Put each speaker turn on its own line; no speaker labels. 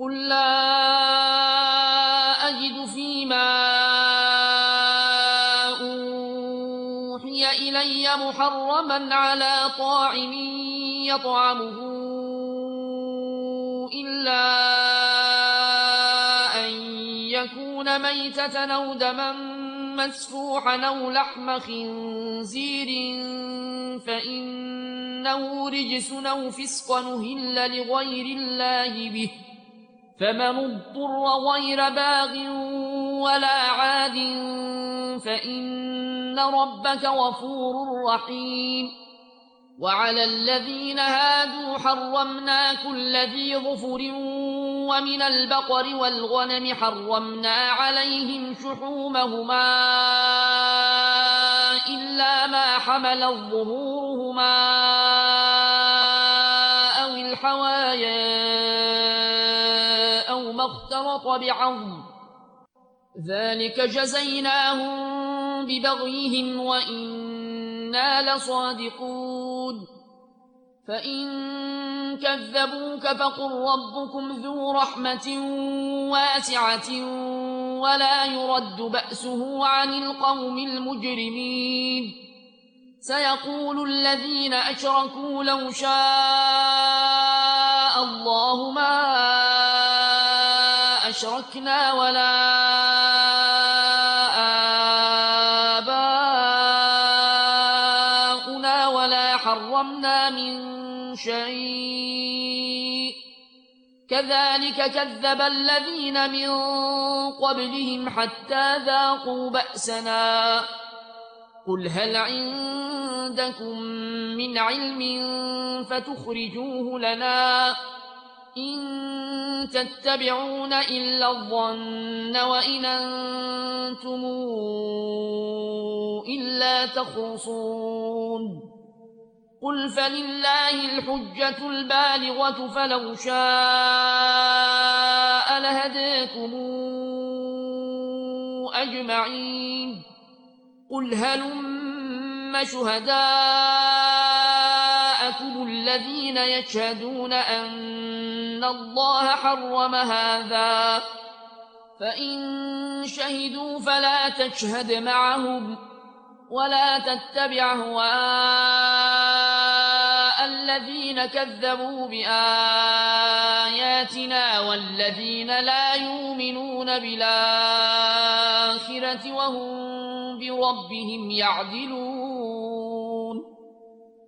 قل لا أجد فيما أوحي إلي محرما على طاعم يطعمه إلا أن يكون ميتة أو دما مسفوحا أو لحم خنزير فإنه رجس أو فسق أهل لغير الله به فمن اضطر غير باغ ولا عاد فإن ربك غفور رحيم وعلى الذين هادوا حرمنا كل ذي ظفر ومن البقر والغنم حرمنا عليهم شحومهما إلا ما حملت ظهورهما أو الحوايا أو ما اختلط بعظم ذلك جزيناهم ببغيهم وإنا لصادقون فإن كذبوك فقل ربكم ذو رحمة واسعة ولا يرد بأسه عن القوم المجرمين سيقول الذين أشركوا لو شاء الله ما أشركنا ولا آباؤنا ولا حرمنا من شيء كذلك كذب الذين من قبلهم حتى ذاقوا بأسنا قل هل عندكم من علم فتخرجوه لنا إن تتبعون إلا الظن وإن أنتم إلا تخرصون قل فلله الحجة البالغة فلو شاء لهداكم أجمعين قل هلم شهداءكم الذين يشهدون أن الله حرم هذا فإن شهدوا فلا تشهد معهم ولا تتبع أهواء الذين كذبوا بآياتنا والذين لا يؤمنون بالآخرة وهم بربهم يعدلون